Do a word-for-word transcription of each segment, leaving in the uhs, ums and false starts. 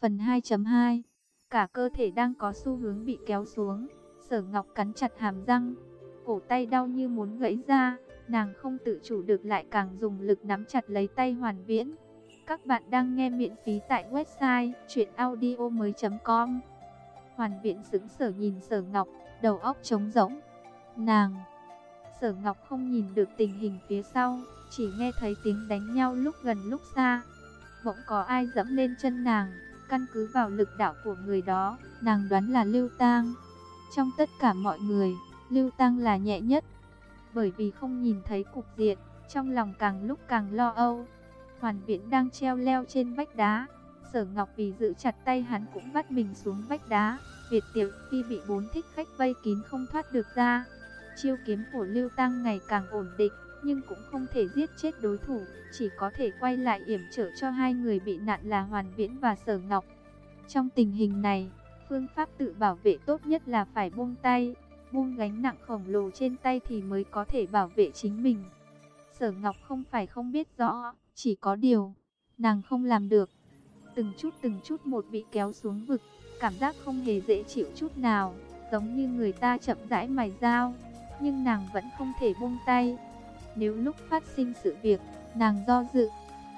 Phần hai chấm hai. Cả cơ thể đang có xu hướng bị kéo xuống. Sở Ngọc cắn chặt hàm răng, cổ tay đau như muốn gãy ra. Nàng không tự chủ được lại càng dùng lực nắm chặt lấy tay Hoàn Viễn. Các bạn đang nghe miễn phí tại website truyện audio mới chấm com. Hoàn Viễn sững sờ nhìn Sở Ngọc, đầu óc trống rỗng. Nàng... Sở Ngọc không nhìn được tình hình phía sau, chỉ nghe thấy tiếng đánh nhau lúc gần lúc xa. Bỗng có ai dẫm lên chân nàng, căn cứ vào lực đạo của người đó, nàng đoán là Lưu Tang. Trong tất cả mọi người, Lưu Tang là nhẹ nhất. Bởi vì không nhìn thấy cục diện, trong lòng càng lúc càng lo âu. Hoàn Viễn đang treo leo trên vách đá. Sở Ngọc vì giữ chặt tay hắn cũng vắt mình xuống vách đá. Việt Tiểu Phi bị bốn thích khách vây kín không thoát được ra. Chiêu kiếm của Lưu Tang ngày càng ổn định, nhưng cũng không thể giết chết đối thủ, chỉ có thể quay lại yểm trợ cho hai người bị nạn là Hoàn Viễn và Sở Ngọc. Trong tình hình này, phương pháp tự bảo vệ tốt nhất là phải buông tay, buông gánh nặng khổng lồ trên tay thì mới có thể bảo vệ chính mình. Sở Ngọc không phải không biết rõ, chỉ có điều, nàng không làm được. Từng chút từng chút một bị kéo xuống vực, cảm giác không hề dễ chịu chút nào, giống như người ta chậm rãi mài dao, nhưng nàng vẫn không thể buông tay. Nếu lúc phát sinh sự việc, nàng do dự,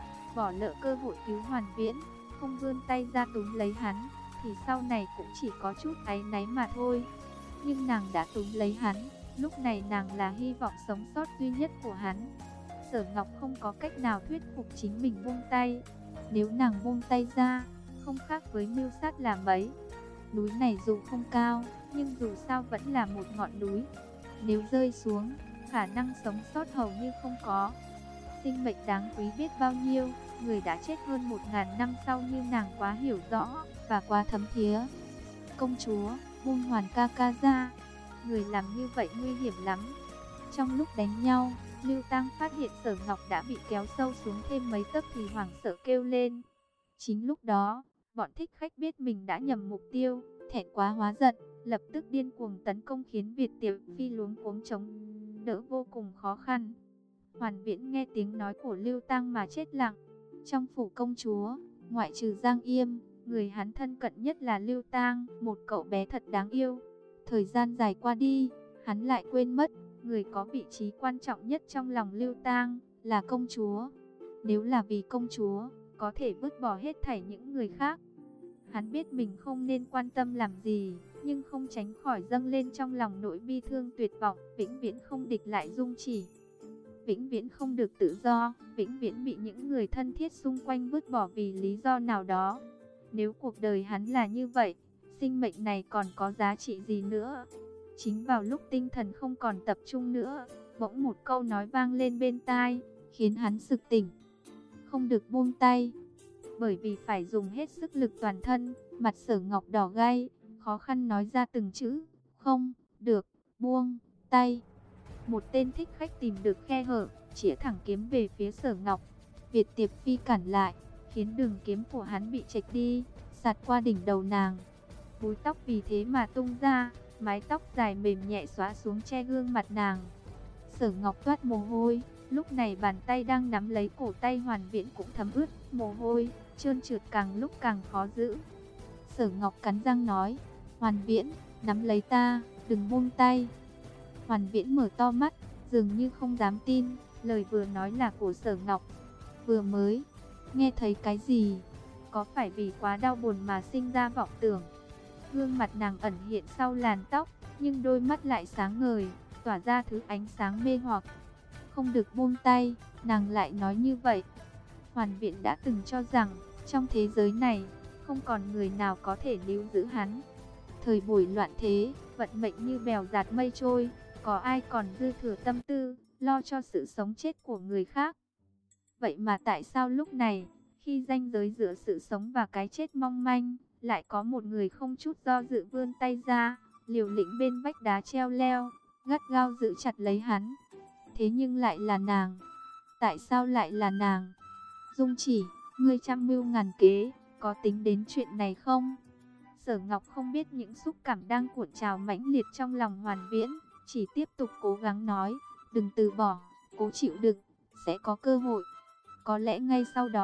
bỏ lỡ cơ hội cứu Hoàn Viễn, không vươn tay ra túm lấy hắn, thì sau này cũng chỉ có chút áy náy mà thôi. Nhưng nàng đã túm lấy hắn, lúc này nàng là hy vọng sống sót duy nhất của hắn. Sở Ngọc không có cách nào thuyết phục chính mình buông tay. Nếu nàng buông tay ra, không khác với mưu sát là mấy. Núi này dù không cao, nhưng dù sao vẫn là một ngọn núi. Nếu rơi xuống, khả năng sống sót hầu như không có. Sinh mệnh đáng quý biết bao nhiêu, người đã chết hơn một ngàn năm sau như nàng quá hiểu rõ và quá thấm thía. Công chúa, buông Hoàn ca ca ra, người làm như vậy nguy hiểm lắm. Trong lúc đánh nhau, Lưu Tang phát hiện Sở Ngọc đã bị kéo sâu xuống thêm mấy tấc thì hoảng sợ kêu lên. Chính lúc đó, bọn thích khách biết mình đã nhầm mục tiêu, thẹn quá hóa giận, lập tức điên cuồng tấn công khiến Việt Tiểu Phi luống cuống chống đỡ vô cùng khó khăn. Hoàn Viễn nghe tiếng nói của Lưu Tang mà chết lặng. Trong phủ công chúa, ngoại trừ Giang Yêm, người hắn thân cận nhất là Lưu Tang, một cậu bé thật đáng yêu. Thời gian dài qua đi, hắn lại quên mất, người có vị trí quan trọng nhất trong lòng Lưu Tang là công chúa. Nếu là vì công chúa, có thể vứt bỏ hết thảy những người khác. Hắn biết mình không nên quan tâm làm gì, nhưng không tránh khỏi dâng lên trong lòng nỗi bi thương tuyệt vọng. Vĩnh viễn không địch lại Dung Chỉ, vĩnh viễn không được tự do, vĩnh viễn bị những người thân thiết xung quanh vứt bỏ vì lý do nào đó. Nếu cuộc đời hắn là như vậy, sinh mệnh này còn có giá trị gì nữa? Chính vào lúc tinh thần không còn tập trung nữa, bỗng một câu nói vang lên bên tai, khiến hắn sực tỉnh. Không được buông tay. Bởi vì phải dùng hết sức lực toàn thân, mặt Sở Ngọc đỏ gay, khó khăn nói ra từng chữ, không được buông tay. Một tên thích khách tìm được khe hở, chĩa thẳng kiếm về phía Sở Ngọc. Việt Tiệp Phi cản lại, khiến đường kiếm của hắn bị chệch đi, sạt qua đỉnh đầu nàng. Búi tóc vì thế mà tung ra, mái tóc dài mềm nhẹ xõa xuống che gương mặt nàng. Sở Ngọc toát mồ hôi, lúc này bàn tay đang nắm lấy cổ tay Hoàn Viễn cũng thấm ướt mồ hôi, trơn trượt càng lúc càng khó giữ. Sở Ngọc cắn răng nói, Hoàn Viễn, nắm lấy ta, đừng buông tay. Hoàn Viễn mở to mắt, dường như không dám tin, lời vừa nói là của Sở Ngọc. Vừa mới, nghe thấy cái gì? Có phải vì quá đau buồn mà sinh ra vọng tưởng? Gương mặt nàng ẩn hiện sau làn tóc, nhưng đôi mắt lại sáng ngời, tỏa ra thứ ánh sáng mê hoặc. Không được buông tay, nàng lại nói như vậy. Hoàn Viễn đã từng cho rằng, trong thế giới này, không còn người nào có thể níu giữ hắn. Thời buổi loạn thế, vận mệnh như bèo dạt mây trôi, có ai còn dư thừa tâm tư, lo cho sự sống chết của người khác. Vậy mà tại sao lúc này, khi ranh giới giữa sự sống và cái chết mong manh, lại có một người không chút do dự vươn tay ra, liều lĩnh bên vách đá treo leo, gắt gao giữ chặt lấy hắn. Thế nhưng lại là nàng. Tại sao lại là nàng? Dung Chỉ, ngươi trăm mưu ngàn kế, có tính đến chuyện này không? Sở Ngọc không biết những xúc cảm đang cuộn trào mãnh liệt trong lòng Hoàn Viễn, chỉ tiếp tục cố gắng nói, đừng từ bỏ, cố chịu đựng, sẽ có cơ hội. Có lẽ ngay sau đó,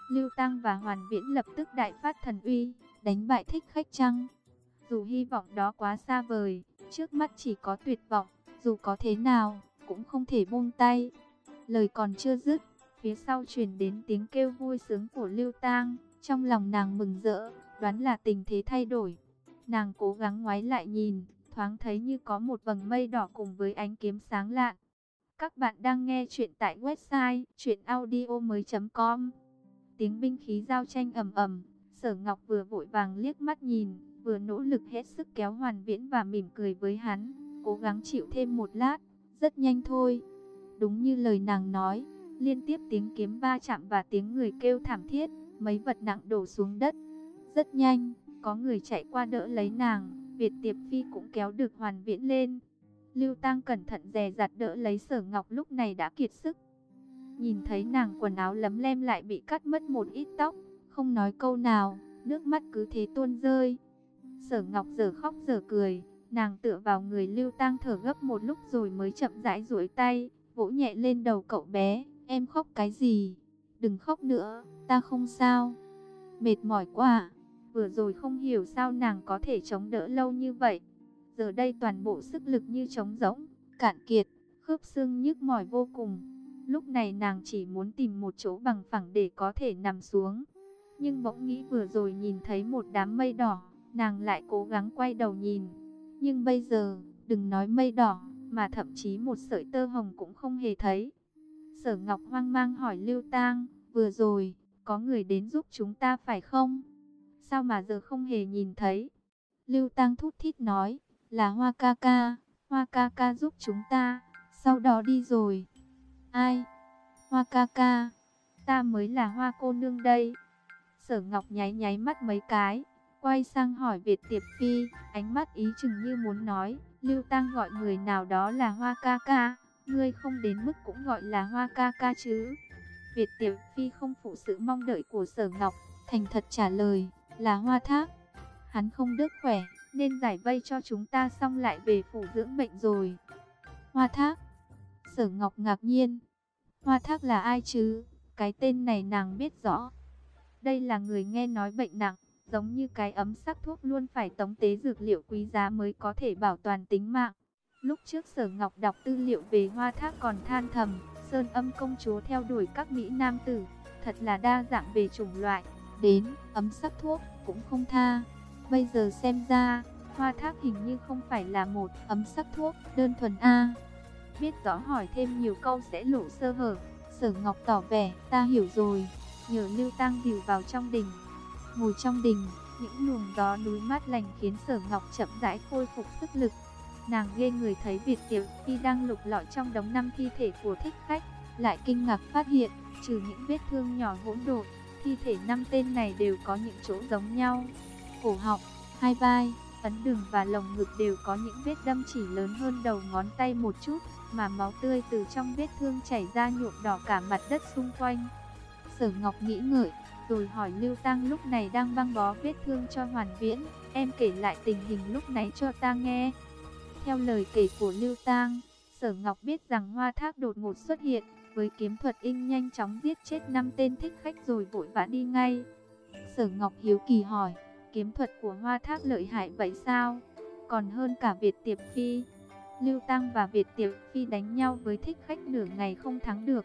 Lưu Tăng và Hoàn Viễn lập tức đại phát thần uy, đánh bại Thích Khách chăng? Dù hy vọng đó quá xa vời, trước mắt chỉ có tuyệt vọng, dù có thế nào, cũng không thể buông tay. Lời còn chưa dứt, phía sau truyền đến tiếng kêu vui sướng của Lưu Tang, trong lòng nàng mừng rỡ, đoán là tình thế thay đổi. Nàng cố gắng ngoái lại nhìn, thoáng thấy như có một vầng mây đỏ cùng với ánh kiếm sáng lạn. Các bạn đang nghe chuyện tại website truyện audio mới chấm com. Tiếng binh khí giao tranh ầm ầm, Sở Ngọc vừa vội vàng liếc mắt nhìn, vừa nỗ lực hết sức kéo Hoàn Viễn và mỉm cười với hắn, cố gắng chịu thêm một lát, rất nhanh thôi. Đúng như lời nàng nói, liên tiếp tiếng kiếm va chạm và tiếng người kêu thảm thiết, mấy vật nặng đổ xuống đất. Rất nhanh, có người chạy qua đỡ lấy nàng, Việt Tiệp Phi cũng kéo được Hoàn Viễn lên. Lưu Tang cẩn thận dè dặt đỡ lấy Sở Ngọc lúc này đã kiệt sức. Nhìn thấy nàng quần áo lấm lem lại bị cắt mất một ít tóc, không nói câu nào, nước mắt cứ thế tuôn rơi. Sở Ngọc giờ khóc giờ cười, nàng tựa vào người Lưu Tang thở gấp một lúc rồi mới chậm rãi duỗi tay, vỗ nhẹ lên đầu cậu bé. Em khóc cái gì? Đừng khóc nữa, ta không sao. Mệt mỏi quá. Vừa rồi không hiểu sao nàng có thể chống đỡ lâu như vậy. Giờ đây toàn bộ sức lực như trống rỗng, cạn kiệt, khớp xương nhức mỏi vô cùng. Lúc này nàng chỉ muốn tìm một chỗ bằng phẳng để có thể nằm xuống. Nhưng bỗng nghĩ vừa rồi nhìn thấy một đám mây đỏ, nàng lại cố gắng quay đầu nhìn. Nhưng bây giờ, đừng nói mây đỏ, mà thậm chí một sợi tơ hồng cũng không hề thấy. Sở Ngọc hoang mang hỏi Lưu Tang, vừa rồi, có người đến giúp chúng ta phải không? Sao mà giờ không hề nhìn thấy? Lưu Tang thút thít nói, là Hoa ca ca, Hoa ca ca giúp chúng ta, sau đó đi rồi. Ai? Hoa ca ca, ta mới là Hoa cô nương đây. Sở Ngọc nháy nháy mắt mấy cái, quay sang hỏi Việt Tiệp Phi, ánh mắt ý chừng như muốn nói, Lưu Tang gọi người nào đó là Hoa ca ca, ngươi không đến mức cũng gọi là Hoa ca ca chứ? Việt Tiệp Phi không phụ sự mong đợi của Sở Ngọc, thành thật trả lời, là Hoa Thác. Hắn không đứt khỏe, nên giải vây cho chúng ta xong lại về phủ dưỡng bệnh rồi. Hoa Thác? Sở Ngọc ngạc nhiên. Hoa Thác là ai chứ? Cái tên này nàng biết rõ. Đây là người nghe nói bệnh nặng, giống như cái ấm sắc thuốc luôn phải tống tế dược liệu quý giá mới có thể bảo toàn tính mạng. Lúc trước Sở Ngọc đọc tư liệu về Hoa Thác còn than thầm, Sơn Âm công chúa theo đuổi các mỹ nam tử, thật là đa dạng về chủng loại, đến ấm sắc thuốc cũng không tha. Bây giờ xem ra, Hoa Thác hình như không phải là một ấm sắc thuốc đơn thuần a. Biết rõ hỏi thêm nhiều câu sẽ lộ sơ hở, Sở Ngọc tỏ vẻ, ta hiểu rồi, nhờ Lưu Tang dìu vào trong đình. Ngồi trong đình, những luồng gió núi mát lành khiến Sở Ngọc chậm rãi khôi phục sức lực. Nàng ghê người thấy Việt Tiểu Phi đang lục lọi trong đống năm thi thể của thích khách, lại kinh ngạc phát hiện, trừ những vết thương nhỏ hỗn độn, thi thể năm tên này đều có những chỗ giống nhau. Cổ họng, hai vai, ấn đường và lồng ngực đều có những vết đâm chỉ lớn hơn đầu ngón tay một chút, mà máu tươi từ trong vết thương chảy ra nhuộm đỏ cả mặt đất xung quanh. Sở Ngọc nghĩ ngợi, rồi hỏi Lưu Tang lúc này đang băng bó vết thương cho Hoàn Viễn, em kể lại tình hình lúc nãy cho ta nghe. Theo lời kể của Lưu Tang, Sở Ngọc biết rằng Hoa Thác đột ngột xuất hiện, với kiếm thuật in nhanh chóng giết chết năm tên thích khách rồi vội vã đi ngay. Sở Ngọc hiếu kỳ hỏi, kiếm thuật của Hoa Thác lợi hại vậy sao? Còn hơn cả Việt Tiệp Phi. Lưu Tang và Việt Tiệp Phi đánh nhau với thích khách nửa ngày không thắng được.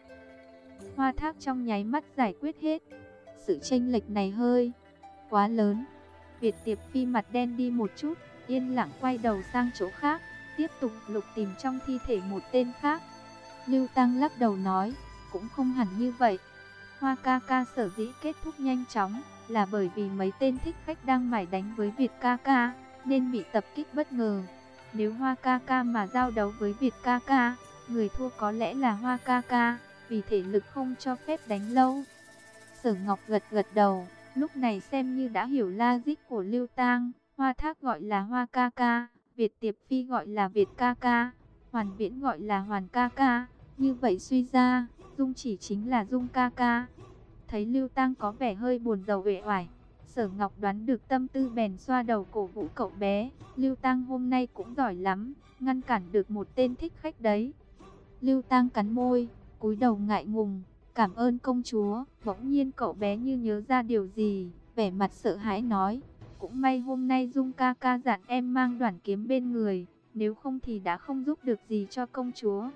Hoa Thác trong nháy mắt giải quyết hết. Sự chênh lệch này hơi quá lớn. Việt Tiệp Phi mặt đen đi một chút, yên lặng quay đầu sang chỗ khác, tiếp tục lục tìm trong thi thể một tên khác. Lưu Tang lắc đầu nói, cũng không hẳn như vậy. Hoa ca ca sở dĩ kết thúc nhanh chóng, là bởi vì mấy tên thích khách đang mải đánh với Việt ca ca, nên bị tập kích bất ngờ. Nếu Hoa ca ca mà giao đấu với Việt ca ca, người thua có lẽ là Hoa ca ca, vì thể lực không cho phép đánh lâu. Sở Ngọc gật gật đầu, lúc này xem như đã hiểu logic của Lưu Tang. Hoa Thác gọi là Hoa ca ca, Việt Tiệp Phi gọi là Việt ca ca, Hoàn Viễn gọi là Hoàn ca ca. Như vậy suy ra, Dung chỉ chính là Dung ca ca. Thấy Lưu Tang có vẻ hơi buồn rầu uể oải, Sở Ngọc đoán được tâm tư bèn xoa đầu cổ vũ cậu bé. Lưu Tang hôm nay cũng giỏi lắm, ngăn cản được một tên thích khách đấy. Lưu Tang cắn môi, cúi đầu ngại ngùng, Cảm ơn công chúa. Bỗng nhiên cậu bé như nhớ ra điều gì, vẻ mặt sợ hãi nói, cũng may hôm nay Dung ca ca dặn em mang đoản kiếm bên người, nếu không thì đã không giúp được gì cho công chúa.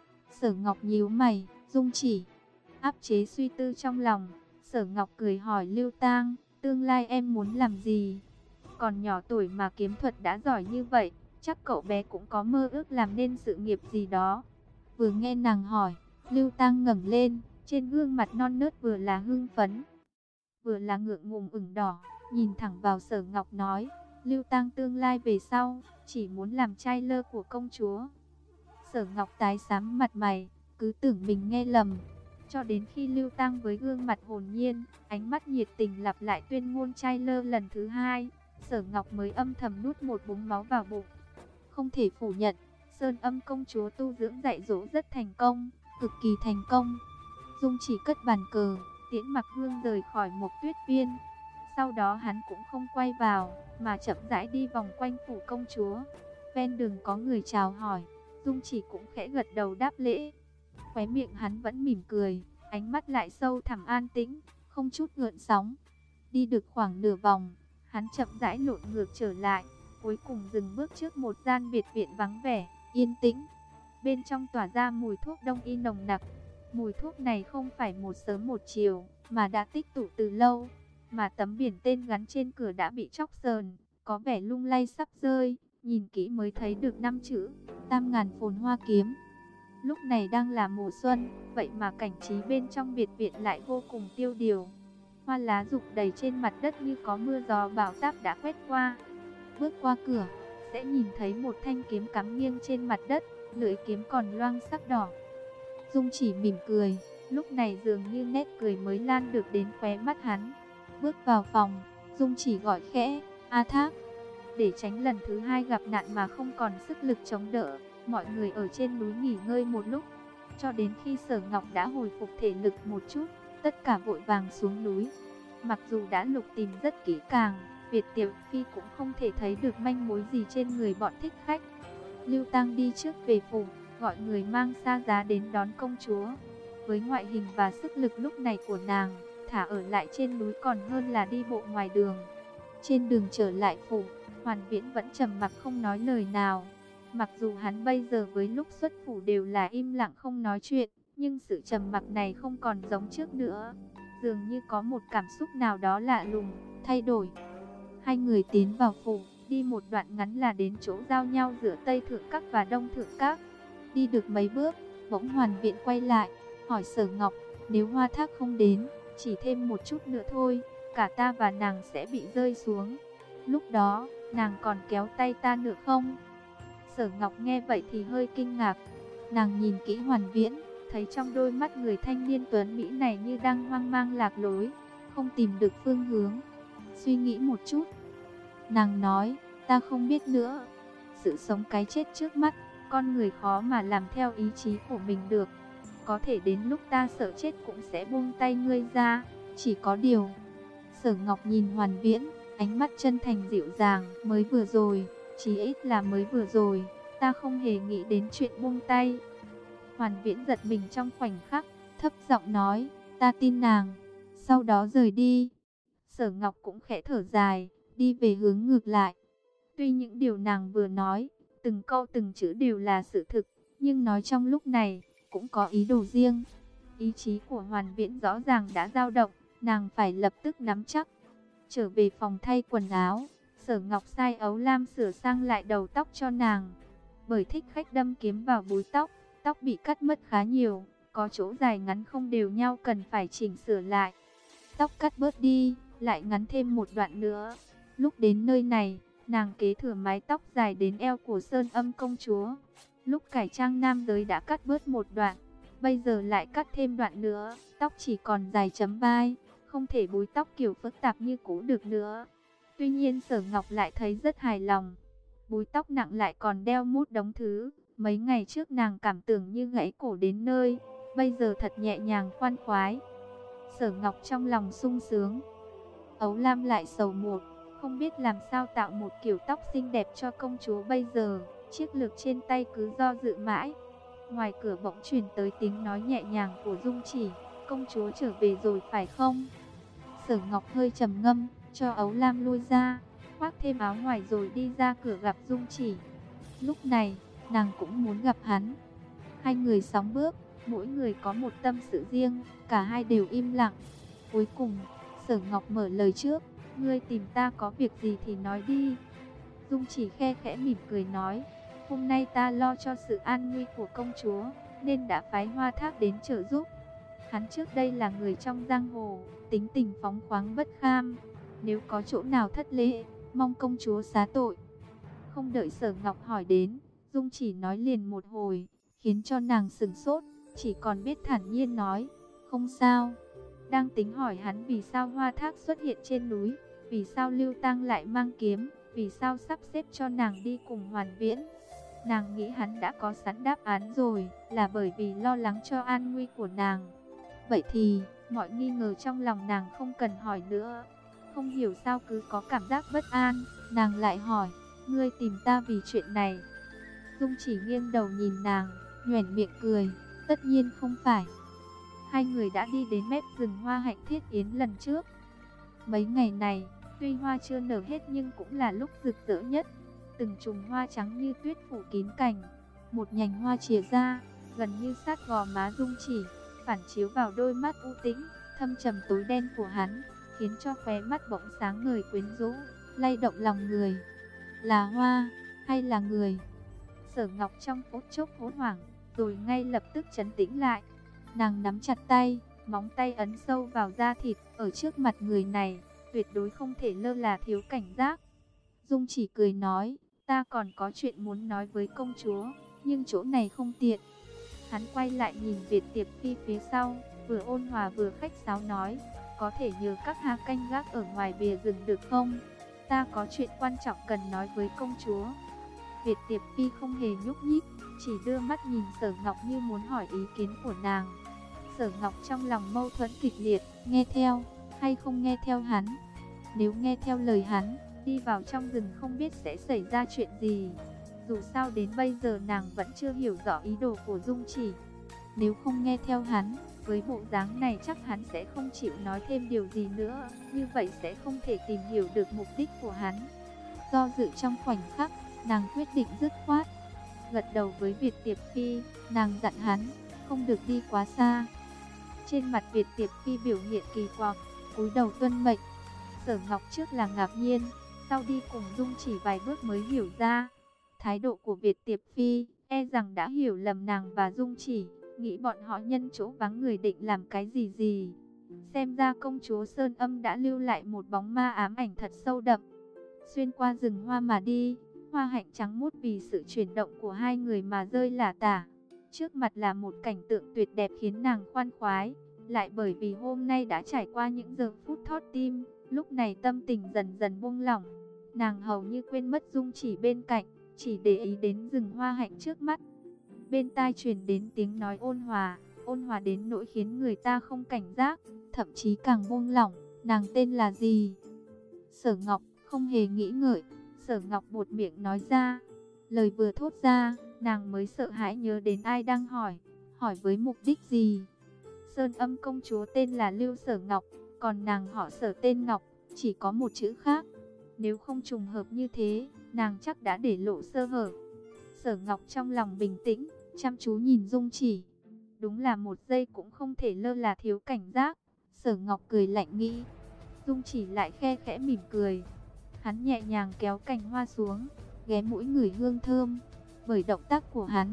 Sở Ngọc nhíu mày, Dung chỉ áp chế suy tư trong lòng. Sở Ngọc cười hỏi Lưu Tang, tương lai em muốn làm gì? Còn nhỏ tuổi mà kiếm thuật đã giỏi như vậy, chắc cậu bé cũng có mơ ước làm nên sự nghiệp gì đó. Vừa nghe nàng hỏi, Lưu Tang ngẩng lên, trên gương mặt non nớt vừa là hưng phấn, vừa là ngượng ngùng ửng đỏ, nhìn thẳng vào Sở Ngọc nói, Lưu Tang tương lai về sau, chỉ muốn làm trai lơ của công chúa. Sở Ngọc tái xám mặt mày, cứ tưởng mình nghe lầm. Cho đến khi Lưu Tang với gương mặt hồn nhiên, ánh mắt nhiệt tình lặp lại tuyên ngôn trai lơ lần thứ hai, Sở Ngọc mới âm thầm nuốt một búng máu vào bụng. Không thể phủ nhận, Sơn Âm công chúa tu dưỡng dạy dỗ rất thành công, cực kỳ thành công. Dung chỉ cất bàn cờ, tiễn Mặc Hương rời khỏi Mộc Tuyết Viên. Sau đó hắn cũng không quay vào, mà chậm rãi đi vòng quanh phủ công chúa. Ven đường có người chào hỏi, Dung chỉ cũng khẽ gật đầu đáp lễ. Khóe miệng hắn vẫn mỉm cười, ánh mắt lại sâu thẳm an tĩnh, không chút gợn sóng. Đi được khoảng nửa vòng, hắn chậm rãi lộn ngược trở lại, cuối cùng dừng bước trước một gian biệt viện vắng vẻ, yên tĩnh. Bên trong tỏa ra mùi thuốc đông y nồng nặc. Mùi thuốc này không phải một sớm một chiều, mà đã tích tụ từ lâu. Mà tấm biển tên gắn trên cửa đã bị chóc sờn, có vẻ lung lay sắp rơi. Nhìn kỹ mới thấy được năm chữ, Tam Ngàn Phồn Hoa Kiếm. Lúc này đang là mùa xuân, vậy mà cảnh trí bên trong biệt viện lại vô cùng tiêu điều. Hoa lá rụng đầy trên mặt đất như có mưa gió bão táp đã quét qua. Bước qua cửa, sẽ nhìn thấy một thanh kiếm cắm nghiêng trên mặt đất, lưỡi kiếm còn loang sắc đỏ. Dung chỉ mỉm cười, lúc này dường như nét cười mới lan được đến khóe mắt hắn. Bước vào phòng, Dung chỉ gọi khẽ, A Thác. Để tránh lần thứ hai gặp nạn mà không còn sức lực chống đỡ, mọi người ở trên núi nghỉ ngơi một lúc. Cho đến khi Sở Ngọc đã hồi phục thể lực một chút, tất cả vội vàng xuống núi. Mặc dù đã lục tìm rất kỹ càng, Việt Tiểu Phi cũng không thể thấy được manh mối gì trên người bọn thích khách. Lưu Tang đi trước về phủ, gọi người mang xa giá đến đón công chúa. Với ngoại hình và sức lực lúc này của nàng, thả ở lại trên núi còn hơn là đi bộ ngoài đường. Trên đường trở lại phủ, Hoàn Viễn vẫn trầm mặc không nói lời nào. Mặc dù hắn bây giờ với lúc xuất phủ đều là im lặng không nói chuyện, nhưng sự trầm mặc này không còn giống trước nữa. Dường như có một cảm xúc nào đó lạ lùng, thay đổi. Hai người tiến vào phủ, đi một đoạn ngắn là đến chỗ giao nhau giữa Tây Thượng Các và Đông Thượng Các. Đi được mấy bước, bỗng Hoàn Viễn quay lại, hỏi Sở Ngọc, nếu Hoa Thác không đến, chỉ thêm một chút nữa thôi, cả ta và nàng sẽ bị rơi xuống. Lúc đó, nàng còn kéo tay ta nữa không? Sở Ngọc nghe vậy thì hơi kinh ngạc. Nàng nhìn kỹ Hoàn Viễn, thấy trong đôi mắt người thanh niên tuấn Mỹ này như đang hoang mang lạc lối, không tìm được phương hướng. Suy nghĩ một chút, nàng nói, ta không biết nữa. Sự sống cái chết trước mắt, con người khó mà làm theo ý chí của mình được. Có thể đến lúc ta sợ chết cũng sẽ buông tay ngươi ra. Chỉ có điều, Sở Ngọc nhìn Hoàn Viễn, ánh mắt chân thành dịu dàng, mới vừa rồi, chỉ ít là mới vừa rồi, ta không hề nghĩ đến chuyện buông tay. Hoàn Viễn giật mình trong khoảnh khắc, thấp giọng nói, ta tin nàng, sau đó rời đi. Sở Ngọc cũng khẽ thở dài, đi về hướng ngược lại. Tuy những điều nàng vừa nói, từng câu từng chữ đều là sự thực, nhưng nói trong lúc này, cũng có ý đồ riêng. Ý chí của Hoàn Viễn rõ ràng đã dao động, nàng phải lập tức nắm chắc. Trở về phòng thay quần áo, Sở Ngọc sai Ấu Lam sửa sang lại đầu tóc cho nàng. Bởi thích khách đâm kiếm vào búi tóc, tóc bị cắt mất khá nhiều, có chỗ dài ngắn không đều nhau cần phải chỉnh sửa lại. Tóc cắt bớt đi, lại ngắn thêm một đoạn nữa. Lúc đến nơi này, nàng kế thừa mái tóc dài đến eo của Sơn Âm công chúa. Lúc cải trang nam giới đã cắt bớt một đoạn, bây giờ lại cắt thêm đoạn nữa, tóc chỉ còn dài chấm vai, không thể búi tóc kiểu phức tạp như cũ được nữa. Tuy nhiên Sở Ngọc lại thấy rất hài lòng. Búi tóc nặng lại còn đeo mút đống thứ, mấy ngày trước nàng cảm tưởng như gãy cổ đến nơi, bây giờ thật nhẹ nhàng khoan khoái. Sở Ngọc trong lòng sung sướng. Ấu Lam lại sầu một, không biết làm sao tạo một kiểu tóc xinh đẹp cho công chúa bây giờ. Chiếc lược trên tay cứ do dự mãi. Ngoài cửa bỗng truyền tới tiếng nói nhẹ nhàng của Dung Chỉ, công chúa trở về rồi phải không? Sở Ngọc hơi trầm ngâm, cho Ấu Lam lui ra, khoác thêm áo ngoài rồi đi ra cửa gặp Dung Chỉ. Lúc này, nàng cũng muốn gặp hắn. Hai người sóng bước, mỗi người có một tâm sự riêng, cả hai đều im lặng. Cuối cùng, Sở Ngọc mở lời trước, ngươi tìm ta có việc gì thì nói đi. Dung Chỉ khe khẽ mỉm cười nói, hôm nay ta lo cho sự an nguy của công chúa, nên đã phái Hoa Thác đến trợ giúp. Hắn trước đây là người trong giang hồ, tính tình phóng khoáng bất kham. Nếu có chỗ nào thất lễ, mong công chúa xá tội. Không đợi Sở Ngọc hỏi đến, Dung Chỉ nói liền một hồi, khiến cho nàng sửng sốt, chỉ còn biết thản nhiên nói, không sao. Đang tính hỏi hắn vì sao Hoa Thác xuất hiện trên núi, vì sao Lưu Tăng lại mang kiếm, vì sao sắp xếp cho nàng đi cùng Hoàn Viễn. Nàng nghĩ hắn đã có sẵn đáp án rồi, là bởi vì lo lắng cho an nguy của nàng. Vậy thì, mọi nghi ngờ trong lòng nàng không cần hỏi nữa. Không hiểu sao cứ có cảm giác bất an, nàng lại hỏi, ngươi tìm ta vì chuyện này. Dung Chỉ nghiêng đầu nhìn nàng, nhoẻn miệng cười, tất nhiên không phải. Hai người đã đi đến mép rừng hoa hạnh thiết yến lần trước. Mấy ngày này, tuy hoa chưa nở hết nhưng cũng là lúc rực rỡ nhất. Từng chùm hoa trắng như tuyết phủ kín cành. Một nhành hoa chìa ra, gần như sát gò má Dung Chỉ, phản chiếu vào đôi mắt u tĩnh, thâm trầm tối đen của hắn, khiến cho khóe mắt bỗng sáng ngời quyến rũ, lay động lòng người. Là hoa, hay là người? Sở Ngọc trong phút chốc hốt hoảng, rồi ngay lập tức trấn tĩnh lại. Nàng nắm chặt tay, móng tay ấn sâu vào da thịt, ở trước mặt người này, tuyệt đối không thể lơ là thiếu cảnh giác. Dung Chỉ cười nói, ta còn có chuyện muốn nói với công chúa, nhưng chỗ này không tiện. Hắn quay lại nhìn Việt Tiệp Phi phía sau, vừa ôn hòa vừa khách sáo nói, có thể nhờ các hạ canh gác ở ngoài bìa rừng được không? Ta có chuyện quan trọng cần nói với công chúa. Việt Tiệp Phi không hề nhúc nhích, chỉ đưa mắt nhìn Sở Ngọc như muốn hỏi ý kiến của nàng. Sở Ngọc trong lòng mâu thuẫn kịch liệt, nghe theo hay không nghe theo hắn. Nếu nghe theo lời hắn, đi vào trong rừng không biết sẽ xảy ra chuyện gì. Dù sao đến bây giờ nàng vẫn chưa hiểu rõ ý đồ của Dung Chỉ. Nếu không nghe theo hắn, với bộ dáng này chắc hắn sẽ không chịu nói thêm điều gì nữa. Như vậy sẽ không thể tìm hiểu được mục đích của hắn. Do dự trong khoảnh khắc, nàng quyết định dứt khoát. Gật đầu với Việt Tiệp Phi, nàng dặn hắn, không được đi quá xa. Trên mặt Việt Tiệp Phi biểu hiện kỳ quặc, cúi đầu tuân mệnh. Sở Ngọc trước là ngạc nhiên, sau đi cùng Dung Chỉ vài bước mới hiểu ra. Thái độ của Việt Tiệp Phi, e rằng đã hiểu lầm nàng và Dung Chỉ, nghĩ bọn họ nhân chỗ vắng người định làm cái gì gì. Xem ra công chúa Sơn Âm đã lưu lại một bóng ma ám ảnh thật sâu đậm. Xuyên qua rừng hoa mà đi, hoa hạnh trắng muốt vì sự chuyển động của hai người mà rơi lả tả. Trước mặt là một cảnh tượng tuyệt đẹp khiến nàng khoan khoái, lại bởi vì hôm nay đã trải qua những giờ phút thót tim, lúc này tâm tình dần dần buông lỏng. Nàng hầu như quên mất Dung Chỉ bên cạnh, chỉ để ý đến rừng hoa hạnh trước mắt. Bên tai truyền đến tiếng nói ôn hòa, ôn hòa đến nỗi khiến người ta không cảnh giác, thậm chí càng buông lỏng. Nàng tên là gì? Sở Ngọc. Không hề nghĩ ngợi, Sở Ngọc buột miệng nói ra. Lời vừa thốt ra, nàng mới sợ hãi nhớ đến ai đang hỏi, hỏi với mục đích gì. Sơn Âm công chúa tên là Lưu Sở Ngọc, còn nàng họ Sở tên Ngọc, chỉ có một chữ khác. Nếu không trùng hợp như thế, nàng chắc đã để lộ sơ hở. Sở Ngọc trong lòng bình tĩnh, chăm chú nhìn Dung Chỉ. Đúng là một giây cũng không thể lơ là thiếu cảnh giác. Sở Ngọc cười lạnh nghĩ. Dung Chỉ lại khe khẽ mỉm cười. Hắn nhẹ nhàng kéo cành hoa xuống, ghé mũi ngửi hương thơm. Bởi động tác của hắn,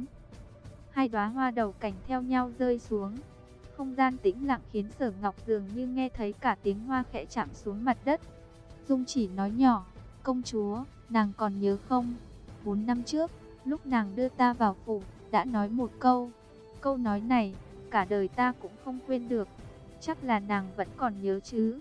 hai đóa hoa đầu cành theo nhau rơi xuống. Không gian tĩnh lặng khiến Sở Ngọc dường như nghe thấy cả tiếng hoa khẽ chạm xuống mặt đất. Dung Chỉ nói nhỏ, công chúa, nàng còn nhớ không? Bốn năm trước, lúc nàng đưa ta vào phủ, đã nói một câu. Câu nói này, cả đời ta cũng không quên được. Chắc là nàng vẫn còn nhớ chứ?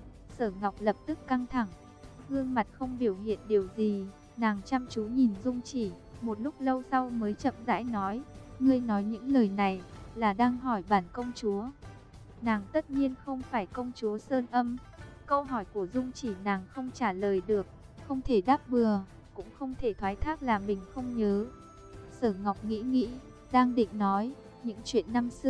Sở Ngọc lập tức căng thẳng, gương mặt không biểu hiện điều gì. Nàng chăm chú nhìn Dung Chỉ, một lúc lâu sau mới chậm rãi nói, ngươi nói những lời này, là đang hỏi bản công chúa. Nàng tất nhiên không phải công chúa Sơn Âm. Câu hỏi của Dung Chỉ nàng không trả lời được, không thể đáp bừa, cũng không thể thoái thác là mình không nhớ. Sở Ngọc nghĩ nghĩ, đang định nói, những chuyện năm xưa,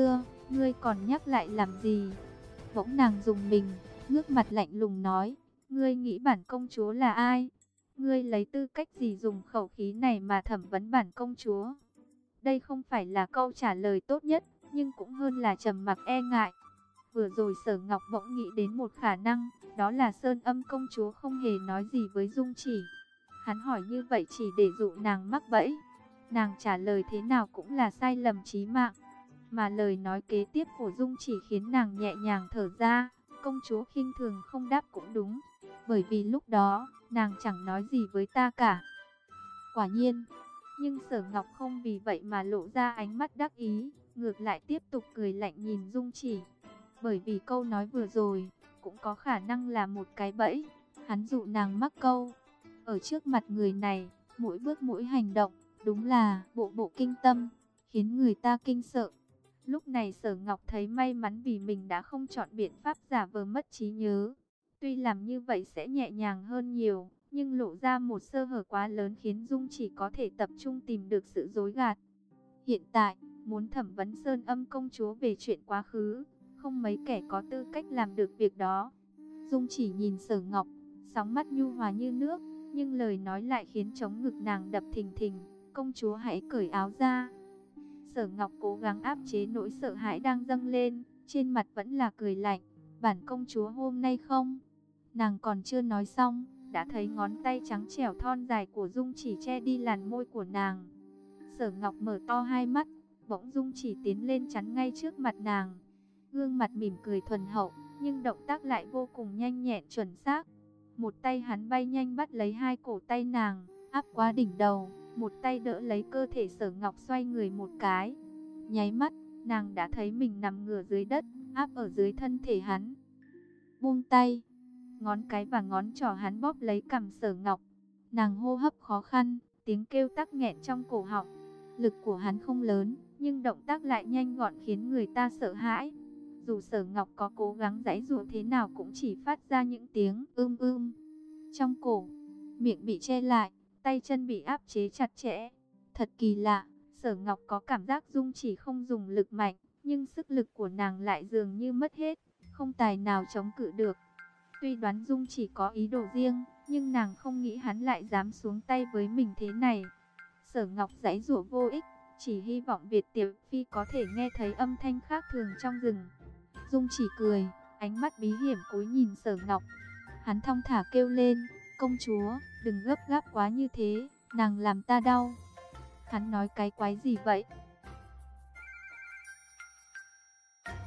ngươi còn nhắc lại làm gì? Bỗng nàng dùng mình, ngước mặt lạnh lùng nói, ngươi nghĩ bản công chúa là ai? Ngươi lấy tư cách gì dùng khẩu khí này mà thẩm vấn bản công chúa? Đây không phải là câu trả lời tốt nhất, nhưng cũng hơn là trầm mặc e ngại. Vừa rồi Sở Ngọc bỗng nghĩ đến một khả năng, đó là Sơn Âm công chúa không hề nói gì với Dung Chỉ. Hắn hỏi như vậy chỉ để dụ nàng mắc bẫy. Nàng trả lời thế nào cũng là sai lầm chí mạng. Mà lời nói kế tiếp của Dung Chỉ khiến nàng nhẹ nhàng thở ra. Công chúa khinh thường không đáp cũng đúng, bởi vì lúc đó nàng chẳng nói gì với ta cả. Quả nhiên, nhưng Sở Ngọc không vì vậy mà lộ ra ánh mắt đắc ý, ngược lại tiếp tục cười lạnh nhìn Dung Chỉ. Bởi vì câu nói vừa rồi cũng có khả năng là một cái bẫy, hắn dụ nàng mắc câu. Ở trước mặt người này, mỗi bước mỗi hành động đúng là bộ bộ kinh tâm, khiến người ta kinh sợ. Lúc này Sở Ngọc thấy may mắn vì mình đã không chọn biện pháp giả vờ mất trí nhớ. Tuy làm như vậy sẽ nhẹ nhàng hơn nhiều, nhưng lộ ra một sơ hở quá lớn khiến Dung Chỉ có thể tập trung tìm được sự dối gạt. Hiện tại, muốn thẩm vấn Sơn Âm công chúa về chuyện quá khứ, không mấy kẻ có tư cách làm được việc đó. Dung Chỉ nhìn Sở Ngọc, sóng mắt nhu hòa như nước, nhưng lời nói lại khiến trống ngực nàng đập thình thình. Công chúa hãy cởi áo ra. Sở Ngọc cố gắng áp chế nỗi sợ hãi đang dâng lên, trên mặt vẫn là cười lạnh. Bản công chúa hôm nay không. Nàng còn chưa nói xong, đã thấy ngón tay trắng trẻo thon dài của Dung Chỉ che đi làn môi của nàng. Sở Ngọc mở to hai mắt, bỗng Dung Chỉ tiến lên chắn ngay trước mặt nàng. Gương mặt mỉm cười thuần hậu, nhưng động tác lại vô cùng nhanh nhẹn chuẩn xác. Một tay hắn bay nhanh bắt lấy hai cổ tay nàng, áp qua đỉnh đầu, một tay đỡ lấy cơ thể Sở Ngọc xoay người một cái. Nháy mắt, nàng đã thấy mình nằm ngửa dưới đất, áp ở dưới thân thể hắn. Buông tay, ngón cái và ngón trỏ hắn bóp lấy cằm Sở Ngọc. Nàng hô hấp khó khăn, tiếng kêu tắc nghẹn trong cổ họng. Lực của hắn không lớn, nhưng động tác lại nhanh gọn khiến người ta sợ hãi. Dù Sở Ngọc có cố gắng giãy giụa thế nào cũng chỉ phát ra những tiếng ưm ưm. Trong cổ, miệng bị che lại, tay chân bị áp chế chặt chẽ. Thật kỳ lạ, Sở Ngọc có cảm giác Dung Chỉ không dùng lực mạnh, nhưng sức lực của nàng lại dường như mất hết, không tài nào chống cự được. Tuy đoán Dung Chỉ có ý đồ riêng, nhưng nàng không nghĩ hắn lại dám xuống tay với mình thế này. Sở Ngọc giãy giụa vô ích, chỉ hy vọng Việt Tiểu Phi có thể nghe thấy âm thanh khác thường trong rừng. Dung Chỉ cười, ánh mắt bí hiểm cúi nhìn Sở Ngọc. Hắn thong thả kêu lên, công chúa, đừng gấp gáp quá như thế, nàng làm ta đau. Hắn nói cái quái gì vậy?